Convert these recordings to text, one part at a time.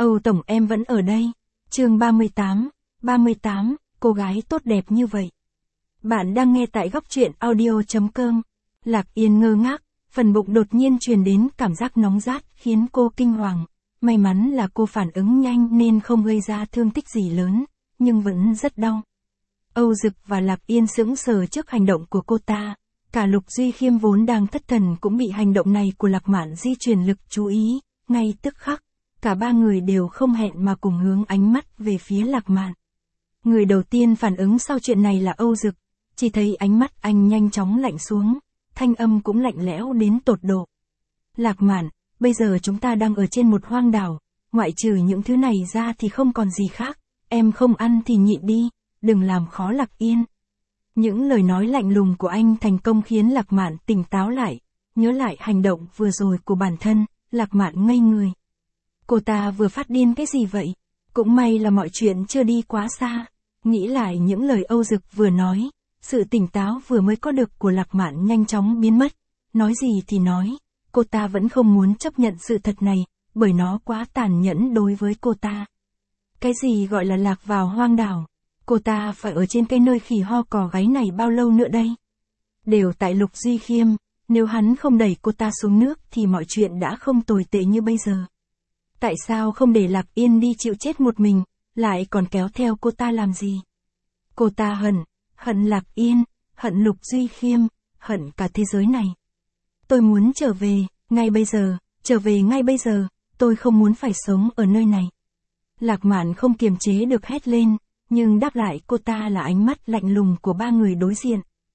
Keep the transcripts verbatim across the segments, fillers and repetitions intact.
Âu Tổng em vẫn ở đây. Chương ba mươi tám, ba mươi tám, cô gái tốt đẹp như vậy. Bạn đang nghe tại góc truyện audio chấm com. Lạc Yên ngơ ngác, phần bụng đột nhiên truyền đến cảm giác nóng rát khiến cô kinh hoàng. May mắn là cô phản ứng nhanh nên không gây ra thương tích gì lớn, nhưng vẫn rất đau. Âu Dực và Lạc Yên sững sờ trước hành động của cô ta. Cả Lục Duy Khiêm vốn đang thất thần cũng bị hành động này của Lạc Mạn di truyền lực chú ý, ngay tức khắc. Cả ba người đều không hẹn mà cùng hướng ánh mắt về phía Lạc Mạn. Người đầu tiên phản ứng sau chuyện này là Âu Dực, chỉ thấy ánh mắt anh nhanh chóng lạnh xuống, thanh âm cũng lạnh lẽo đến tột độ. Lạc Mạn, bây giờ chúng ta đang ở trên một hoang đảo, ngoại trừ những thứ này ra thì không còn gì khác, em không ăn thì nhịn đi, đừng làm khó Lạc Yên. Những lời nói lạnh lùng của anh thành công khiến Lạc Mạn tỉnh táo lại, nhớ lại hành động vừa rồi của bản thân, Lạc Mạn ngây người. Cô ta vừa phát điên cái gì vậy? Cũng may là mọi chuyện chưa đi quá xa. Nghĩ lại những lời Âu Dực vừa nói, sự tỉnh táo vừa mới có được của Lạc Mạn nhanh chóng biến mất. Nói gì thì nói, cô ta vẫn không muốn chấp nhận sự thật này, bởi nó quá tàn nhẫn đối với cô ta. Cái gì gọi là lạc vào hoang đảo? Cô ta phải ở trên cái nơi khỉ ho cò gáy này bao lâu nữa đây? Đều tại Lục Duy Khiêm, nếu hắn không đẩy cô ta xuống nước thì mọi chuyện đã không tồi tệ như bây giờ. Tại sao không để Lạc Yên đi chịu chết một mình, lại còn kéo theo cô ta làm gì? Cô ta hận, hận Lạc Yên, hận Lục Duy Khiêm, hận cả thế giới này. Tôi muốn trở về, ngay bây giờ, trở về ngay bây giờ, tôi không muốn phải sống ở nơi này. Lạc Mạn không kiềm chế được hét lên, nhưng đáp lại cô ta là ánh mắt lạnh lùng của ba người đối diện.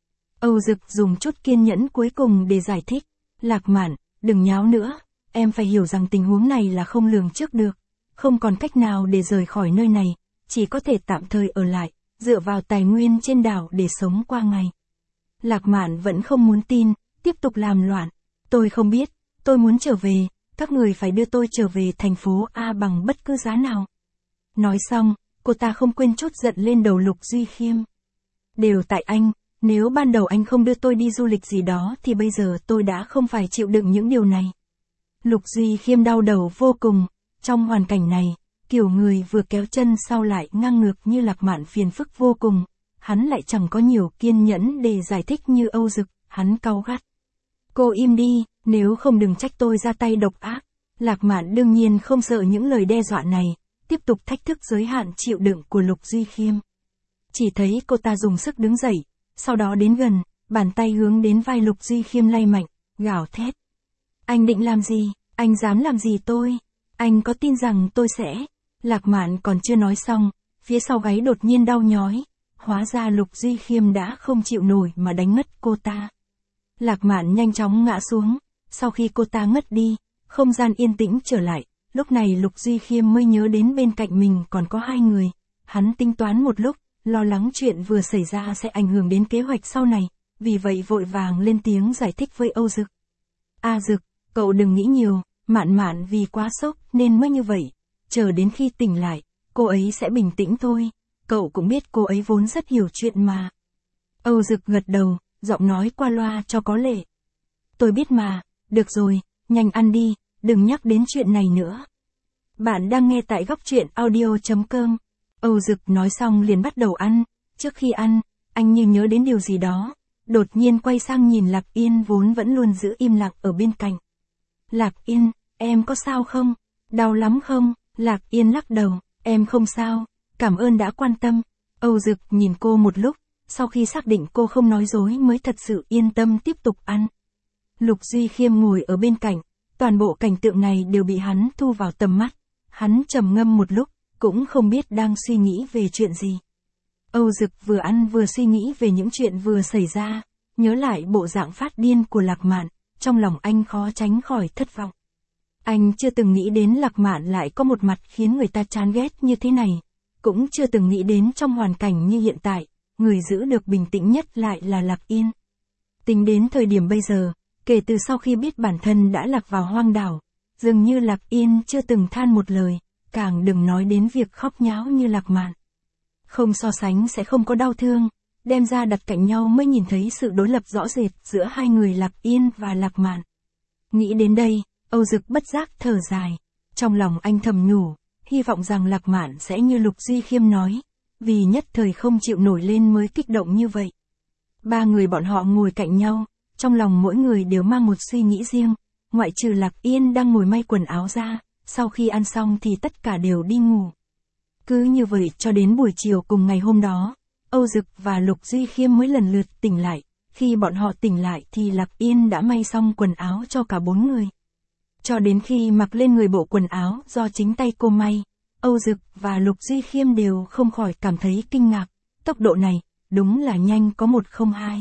Âu Dực dùng chút kiên nhẫn cuối cùng để giải thích. Lạc Mạn, đừng nháo nữa, em phải hiểu rằng tình huống này là không lường trước được. Không còn cách nào để rời khỏi nơi này, chỉ có thể tạm thời ở lại, dựa vào tài nguyên trên đảo để sống qua ngày. Lạc Mạn vẫn không muốn tin, tiếp tục làm loạn. Tôi không biết, tôi muốn trở về, các người phải đưa tôi trở về thành phố A bằng bất cứ giá nào. Nói xong, cô ta không quên trút giận lên đầu Lục Duy Khiêm. Đều tại anh, nếu ban đầu anh không đưa tôi đi du lịch gì đó thì bây giờ tôi đã không phải chịu đựng những điều này. Lục Duy Khiêm đau đầu vô cùng, trong hoàn cảnh này, kiểu người vừa kéo chân sau lại ngang ngược như Lạc Mạn phiền phức vô cùng, hắn lại chẳng có nhiều kiên nhẫn để giải thích như Âu Dực, hắn cau gắt. Cô im đi, nếu không đừng trách tôi ra tay độc ác. Lạc Mạn đương nhiên không sợ những lời đe dọa này, tiếp tục thách thức giới hạn chịu đựng của Lục Duy Khiêm. Chỉ thấy cô ta dùng sức đứng dậy, sau đó đến gần, bàn tay hướng đến vai Lục Duy Khiêm lay mạnh, gào thét. Anh định làm gì? Anh dám làm gì tôi? Anh có tin rằng tôi sẽ... Lạc Mạn còn chưa nói xong, phía sau gáy đột nhiên đau nhói, hóa ra Lục Duy Khiêm đã không chịu nổi mà đánh ngất cô ta. Lạc Mạn nhanh chóng ngã xuống, sau khi cô ta ngất đi, không gian yên tĩnh trở lại, lúc này Lục Duy Khiêm mới nhớ đến bên cạnh mình còn có hai người, hắn tính toán một lúc, lo lắng chuyện vừa xảy ra sẽ ảnh hưởng đến kế hoạch sau này, vì vậy vội vàng lên tiếng giải thích với Âu Dực. A Dực, cậu đừng nghĩ nhiều, Mạn Mạn vì quá sốc nên mới như vậy, chờ đến khi tỉnh lại, cô ấy sẽ bình tĩnh thôi, cậu cũng biết cô ấy vốn rất hiểu chuyện mà. Âu Dực gật đầu, giọng nói qua loa cho có lệ. Tôi biết mà, được rồi, nhanh ăn đi, đừng nhắc đến chuyện này nữa. Bạn đang nghe tại góc truyện audio chấm com. Âu Dực nói xong liền bắt đầu ăn, trước khi ăn, anh như nhớ đến điều gì đó, đột nhiên quay sang nhìn Lạc Yên vốn vẫn luôn giữ im lặng ở bên cạnh. Lạc Yên, em có sao không? Đau lắm không? Lạc Yên lắc đầu, em không sao, cảm ơn đã quan tâm. Âu Dực nhìn cô một lúc, sau khi xác định cô không nói dối mới thật sự yên tâm tiếp tục ăn. Lục Duy Khiêm ngồi ở bên cạnh, toàn bộ cảnh tượng này đều bị hắn thu vào tầm mắt. Hắn trầm ngâm một lúc, cũng không biết đang suy nghĩ về chuyện gì. Âu Dực vừa ăn vừa suy nghĩ về những chuyện vừa xảy ra, nhớ lại bộ dạng phát điên của Lạc Mạn, trong lòng anh khó tránh khỏi thất vọng. Anh chưa từng nghĩ đến Lạc Mạn lại có một mặt khiến người ta chán ghét như thế này, cũng chưa từng nghĩ đến trong hoàn cảnh như hiện tại, người giữ được bình tĩnh nhất lại là Lạc Yên. Tính đến thời điểm bây giờ, kể từ sau khi biết bản thân đã lạc vào hoang đảo, dường như Lạc Yên chưa từng than một lời, càng đừng nói đến việc khóc nháo như Lạc Mạn. Không so sánh sẽ không có đau thương, đem ra đặt cạnh nhau mới nhìn thấy sự đối lập rõ rệt giữa hai người Lạc Yên và Lạc Mạn. Nghĩ đến đây, Âu Dực bất giác thở dài, trong lòng anh thầm nhủ, hy vọng rằng Lạc Mạn sẽ như Lục Duy Khiêm nói, vì nhất thời không chịu nổi lên mới kích động như vậy. Ba người bọn họ ngồi cạnh nhau, trong lòng mỗi người đều mang một suy nghĩ riêng, ngoại trừ Lạc Yên đang ngồi may quần áo ra, sau khi ăn xong thì tất cả đều đi ngủ. Cứ như vậy cho đến buổi chiều cùng ngày hôm đó, Âu Dực và Lục Duy Khiêm mới lần lượt tỉnh lại, khi bọn họ tỉnh lại thì Lạc Yên đã may xong quần áo cho cả bốn người. Cho đến khi mặc lên người bộ quần áo do chính tay cô may, Âu Dực và Lục Duy Khiêm đều không khỏi cảm thấy kinh ngạc, tốc độ này, đúng là nhanh có một không hai.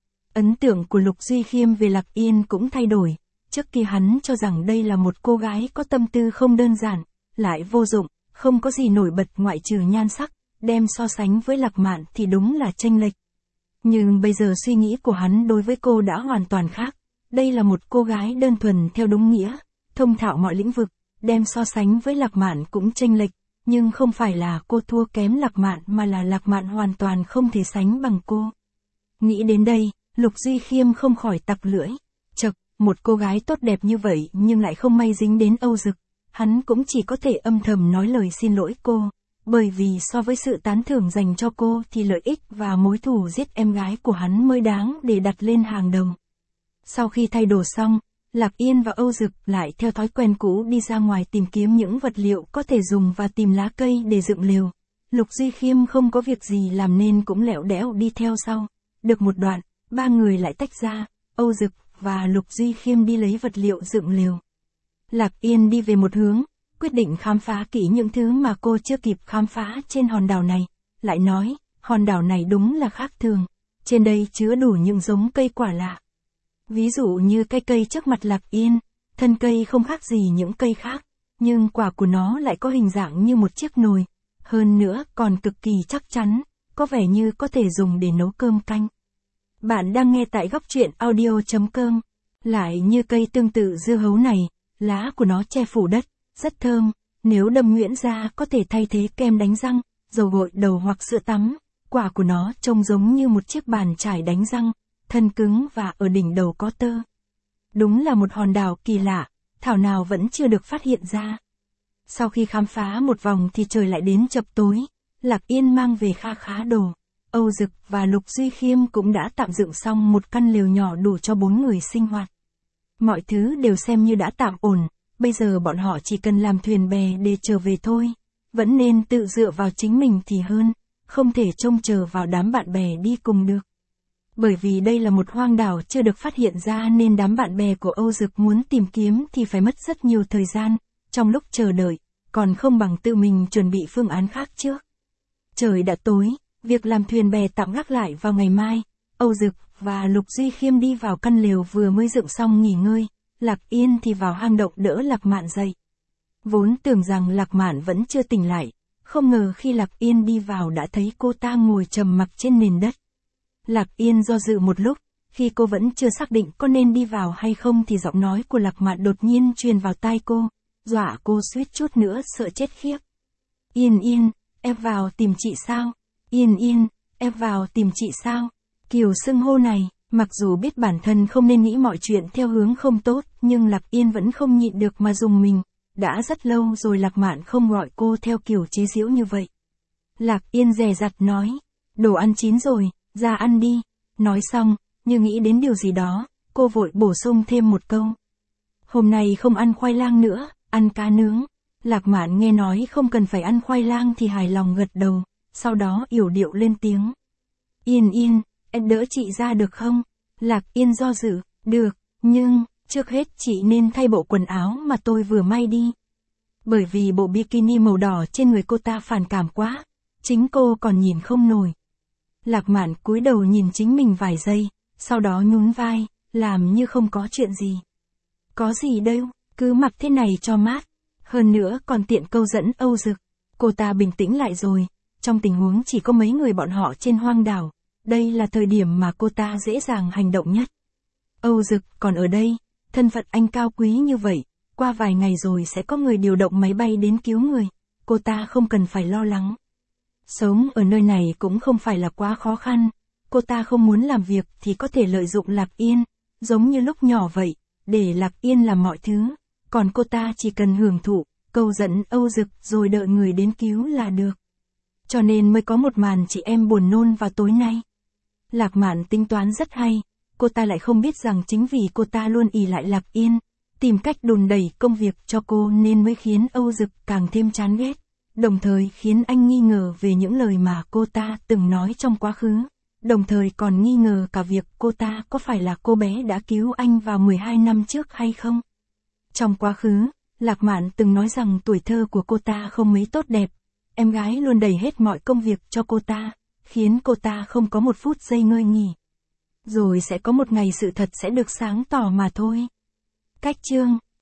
Ấn tượng của Lục Duy Khiêm về Lạc Yên cũng thay đổi, trước kia hắn cho rằng đây là một cô gái có tâm tư không đơn giản, lại vô dụng, không có gì nổi bật ngoại trừ nhan sắc, đem so sánh với Lạc Mạn thì đúng là chênh lệch. Nhưng bây giờ suy nghĩ của hắn đối với cô đã hoàn toàn khác, đây là một cô gái đơn thuần theo đúng nghĩa, thông thạo mọi lĩnh vực, đem so sánh với Lạc Mạn cũng chênh lệch, nhưng không phải là cô thua kém Lạc Mạn mà là Lạc Mạn hoàn toàn không thể sánh bằng cô. Nghĩ đến đây, Lục Duy Khiêm không khỏi tặc lưỡi, chậc, một cô gái tốt đẹp như vậy nhưng lại không may dính đến Âu Dực, hắn cũng chỉ có thể âm thầm nói lời xin lỗi cô, bởi vì so với sự tán thưởng dành cho cô thì lợi ích và mối thù giết em gái của hắn mới đáng để đặt lên hàng đầu. Sau khi thay đồ xong, Lạc Yên và Âu Dực lại theo thói quen cũ đi ra ngoài tìm kiếm những vật liệu có thể dùng và tìm lá cây để dựng lều. Lục Duy Khiêm không có việc gì làm nên cũng lẻo đẽo đi theo sau. Được một đoạn, ba người lại tách ra, Âu Dực và Lục Duy Khiêm đi lấy vật liệu dựng lều. Lạc Yên đi về một hướng, quyết định khám phá kỹ những thứ mà cô chưa kịp khám phá trên hòn đảo này, lại nói, hòn đảo này đúng là khác thường, trên đây chứa đủ những giống cây quả lạ. Ví dụ như cây cây trước mặt Lạc Yên, thân cây không khác gì những cây khác, nhưng quả của nó lại có hình dạng như một chiếc nồi, hơn nữa còn cực kỳ chắc chắn, có vẻ như có thể dùng để nấu cơm canh. Bạn đang nghe tại góc truyện audio chấm com, lại như cây tương tự dưa hấu này, lá của nó che phủ đất, rất thơm, nếu đâm nhuyễn ra có thể thay thế kem đánh răng, dầu gội đầu hoặc sữa tắm, quả của nó trông giống như một chiếc bàn chải đánh răng, thân cứng và ở đỉnh đầu có tơ. Đúng là một hòn đảo kỳ lạ, thảo nào vẫn chưa được phát hiện ra. Sau khi khám phá một vòng thì trời lại đến chập tối, Lạc Yên mang về kha khá đồ. Âu Dực và Lục Duy Khiêm cũng đã tạm dựng xong một căn lều nhỏ đủ cho bốn người sinh hoạt. Mọi thứ đều xem như đã tạm ổn, bây giờ bọn họ chỉ cần làm thuyền bè để trở về thôi. Vẫn nên tự dựa vào chính mình thì hơn, không thể trông chờ vào đám bạn bè đi cùng được. Bởi vì đây là một hoang đảo chưa được phát hiện ra nên đám bạn bè của Âu Dực muốn tìm kiếm thì phải mất rất nhiều thời gian, trong lúc chờ đợi, còn không bằng tự mình chuẩn bị phương án khác trước. Trời đã tối, việc làm thuyền bè tạm gác lại vào ngày mai, Âu Dực và Lục Duy Khiêm đi vào căn lều vừa mới dựng xong nghỉ ngơi, Lạc Yên thì vào hang động đỡ Lạc Mạn dậy. Vốn tưởng rằng Lạc Mạn vẫn chưa tỉnh lại, không ngờ khi Lạc Yên đi vào đã thấy cô ta ngồi trầm mặc trên nền đất. Lạc Yên do dự một lúc, khi cô vẫn chưa xác định có nên đi vào hay không thì giọng nói của Lạc Mạn đột nhiên truyền vào tai cô, dọa cô suýt chút nữa sợ chết khiếp. Yên Yên, em vào tìm chị sao? Yên Yên, em vào tìm chị sao? Kiểu xưng hô này, mặc dù biết bản thân không nên nghĩ mọi chuyện theo hướng không tốt, nhưng Lạc Yên vẫn không nhịn được mà dùng mình. Đã rất lâu rồi Lạc Mạn không gọi cô theo kiểu chế giễu như vậy. Lạc Yên dè dặt nói, đồ ăn chín rồi, ra ăn đi. Nói xong, như nghĩ đến điều gì đó, cô vội bổ sung thêm một câu. Hôm nay không ăn khoai lang nữa, ăn cá nướng. Lạc Mạn nghe nói không cần phải ăn khoai lang thì hài lòng gật đầu, sau đó yểu điệu lên tiếng. Yên Yên, em đỡ chị ra được không? Lạc Yên do dự, được, nhưng, trước hết chị nên thay bộ quần áo mà tôi vừa may đi. Bởi vì bộ bikini màu đỏ trên người cô ta phản cảm quá, chính cô còn nhìn không nổi. Lạc Mạn cúi đầu nhìn chính mình vài giây, sau đó nhún vai, làm như không có chuyện gì. Có gì đâu, cứ mặc thế này cho mát. Hơn nữa còn tiện câu dẫn Âu Dực. Cô ta bình tĩnh lại rồi, trong tình huống chỉ có mấy người bọn họ trên hoang đảo, đây là thời điểm mà cô ta dễ dàng hành động nhất. Âu Dực còn ở đây, thân phận anh cao quý như vậy, qua vài ngày rồi sẽ có người điều động máy bay đến cứu người, cô ta không cần phải lo lắng. Sống ở nơi này cũng không phải là quá khó khăn, cô ta không muốn làm việc thì có thể lợi dụng Lạc Yên, giống như lúc nhỏ vậy, để Lạc Yên làm mọi thứ, còn cô ta chỉ cần hưởng thụ, câu dẫn Âu Dực rồi đợi người đến cứu là được. Cho nên mới có một màn chị em buồn nôn vào tối nay. Lạc Mạn tính toán rất hay, cô ta lại không biết rằng chính vì cô ta luôn ỷ lại Lạc Yên, tìm cách đùn đẩy công việc cho cô nên mới khiến Âu Dực càng thêm chán ghét, đồng thời khiến anh nghi ngờ về những lời mà cô ta từng nói trong quá khứ, đồng thời còn nghi ngờ cả việc cô ta có phải là cô bé đã cứu anh vào mười hai năm trước hay không. Trong quá khứ, Lạc Mạn từng nói rằng tuổi thơ của cô ta không mấy tốt đẹp, em gái luôn đẩy hết mọi công việc cho cô ta, khiến cô ta không có một phút giây ngơi nghỉ. Rồi sẽ có một ngày sự thật sẽ được sáng tỏ mà thôi. Cách chương